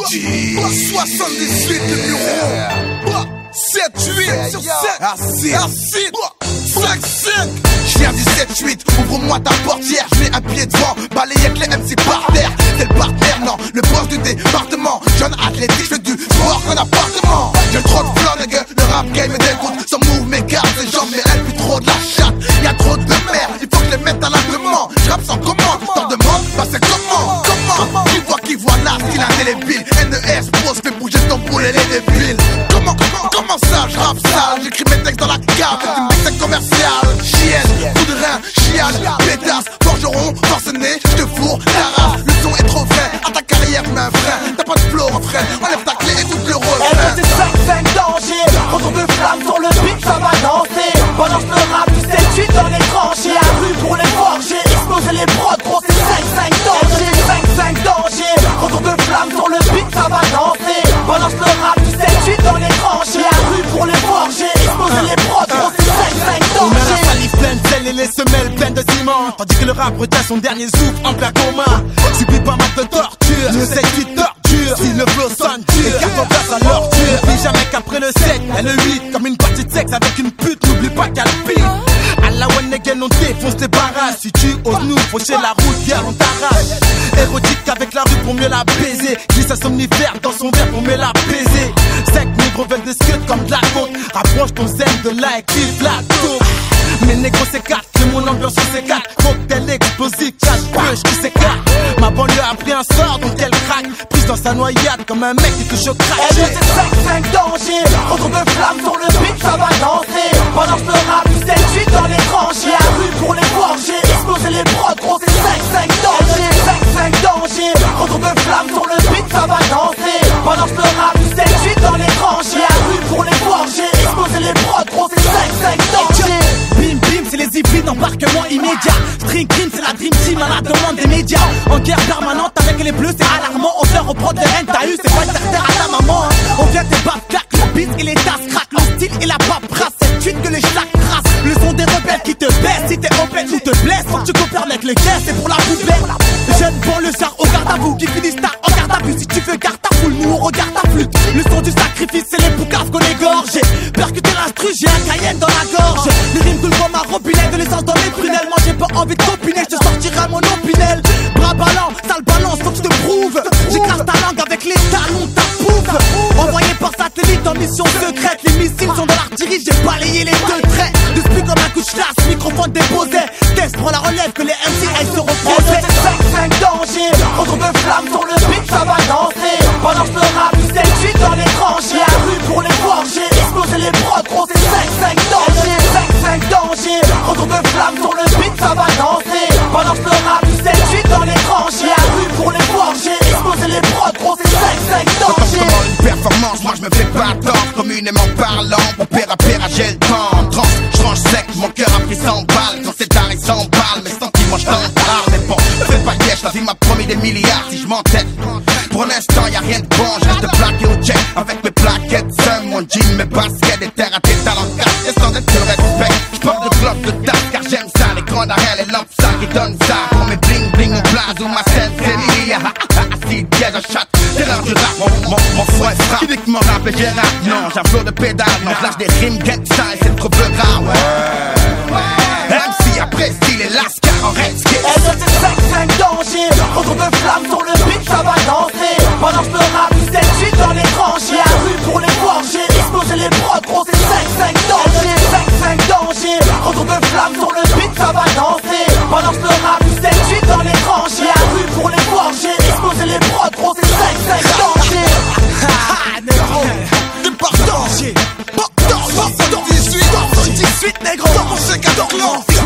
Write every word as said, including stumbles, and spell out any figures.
soixante-dix-huit le numéro sept huit sur sept Acide Acide cinq cinq. J'viens du sept huit, ouvre-moi ta portière. J'mets un pied devant, balaye avec les M C par terre. C'est le partenaire, non, le boss du département. Jeune athlétique, j'fais du sport qu'un appartement. J'ai trop de flow, nigga, le rap game me dégoûte. Sans move, mes gardes, les jambes, mais elle plus trop de la chatte. Y'a trop de merde, il faut que je les mette à l'agrément. J'rappe sans commande, t'en demandes, bah c'est comment, comment. Qui voit, qui voit là, style indélébile. N E S, pose, fais bouger ton poulet, les débiles. Comment, comment, comment ça, j'rappe sale. J'écris mes textes dans la cave, tu me dis que c'est commercial. Chienne, coup de rein, chiale, pétasse, forgeron, forcené, j'te fourre, ta race. Le son est trop vrai, à ta carrière tu mets un frein. T'as pas de flow, refrain, enlève ta clé et tout le refrain. Elle c'est cinq cinq danger, retour de flamme sur le beat, ça va danser. Balance le rap du sept huit dans les tranchées. La rue pour les forger, exploser les prods, gros c'est cinq cinq danger. cinq cinq danger, retour de flamme sur le beat, ça va danser. Balance le rap du sept huit dans les tranchées. La rue pour les forger, exploser les prods, gros c'est cinq cinq danger. On a la salive pleine de sel et les semelles pleines de ciment. Tandis que le rap retient son dernier souffle en plein coma. Subis pas mal de torture, le sept huit torture. Si le flow sonne dur, car ton place à l'ordure. N'oublie jamais qu'après le sept, y'a le huit. Comme une partie de sexe avec une pute, n'oublie pas qu'elle pique. À la one again, on défonce tes barrages. Si tu oses nous faucher la route, viens on t'arrache. Érotique avec la rue pour mieux la baiser. Glisse un somnifère dans son verre pour mieux la baiser. Sec, négro veulent des scuds comme de la côte. Rapproche ton zen de là et clip la tour. Mes négros s'écartent, que mon ambiance s'écarte. Cocktail explosif, cache push qui s'écarte. Ma banlieue a pris un sort donc elle craque. Prise dans sa noyade comme un mec qui touche au crack. Elle c'est cinq cinq danger, retour de flamme sur le beat, ça va danser. Balance le rap du sept huit dans les tranchées. La rue pour les forger, exploser les prods, gros c'est cinq cinq danger. cinq cinq danger, retour de flamme sur le beat, ça va danser. Balance le rap du sept huit dans les tranchées. La rue pour les forger, exploser les prods, gros c'est cinq cinq danger. Bim bim, c'est les hybrides, embarquement immédiat. String Green, c'est la dream team à la demande des médias. En guerre permanente avec les bleus, c'est alarmant. On se reprend de haine, t'as eu, c'est pas terre à ta maman. Hein. On vient des baffes, claques, le beat et les tasses craquent. Le style et la paperasse, c'est suite que les chacs crassent. Le son des rebelles qui te baissent, si t'es open ou te blesse. Faut que tu coopères avec les caisses, c'est pour la poubelle. Jeune bon le char au garde à vous, qui finissent tard en garde à vue. Si tu veux garde ta foule, nous on regarde ta flûte. Le son du sacrifice, c'est les poucaves qu'on égorge. J'ai percuté l'instru, j'ai un Cayenne dans la gorge. Les rimes coulent comme un robinet, de l'essence dans mes prunelles. Moi j'ai pas envie de copiner, je te sortirai mon opinel. Bras ballant, sale balance, faut que je te prouve. J'écrase ta langue avec les talons, ta pouffe. Envoyé par satellite en mission secrète. Les missiles sont dans l'artillerie, j'ai balayé les deux traits. De split comme un coup de chasse, microphone déposé. Test prend la relève que les M C aillent se reposer. C'est cinq cinq danger, retour de flamme sur le beat, ça va danser. Balance le rap du sept huit dans les tranchées. La rue pour les forger, exploser les prods, gros c'est cinq cinq danger. cinq cinq danger, retour de flamme sur le beat, ça va danser. Balance le rap du sept huit dans les tranchées. La rue pour les forger, exploser les prods, gros c'est cinq cinq danger. Comment une performance, moi je me fais pas tort. Communément parlant, pour père à père, j'ai le temps. Tranche, je range sec, mon cœur a pris cent balles. Quand c'est tard, il s'emballe, mes sentiments je t'en parle. Mais bon, fais pas liège, la vie m'a promis des milliards si je m'entête. Pour l'instant y'a rien de bon, je reste plaqué au check. Avec mes plaquettes, seum, mon jean, mes baskets. Des terres à tes talents de casse, et sans être le respect. J'porte de globe de tasse, car j'aime ça. Les grands d'arrêt, les lampes, ça qui donnent ça. Pour mes bling bling, mon blaze ou ma scène, c'est lié. Si piège à chatte, c'est l'heure du rap. Mon, mon, mon frère frappe, uniquement rap et j'ai rap. Non, j'ai un flow de pédale, non, je lâche des rimes, get ça, et c'est trop peu rare, ouais. M C après style et lascar en red skate. Elle c'est cinq cinq danger, retour de flamme sur le beat, ça va danser. Balance le rap du sept huit dans les tranchées. La rue pour les forger, exploser les prods, gros c'est cinq cinq danger. cinq cinq danger, retour de flamme sur le beat, ça va danser. Balance le rap du sept huit dans les tranchées. La rue pour les forger, exploser les prods, gros c'est cinq cinq danger. Ha négro, Départ danger, soixante-dix-huit, soixante-dix-huit négro, dans mon C quatre clan.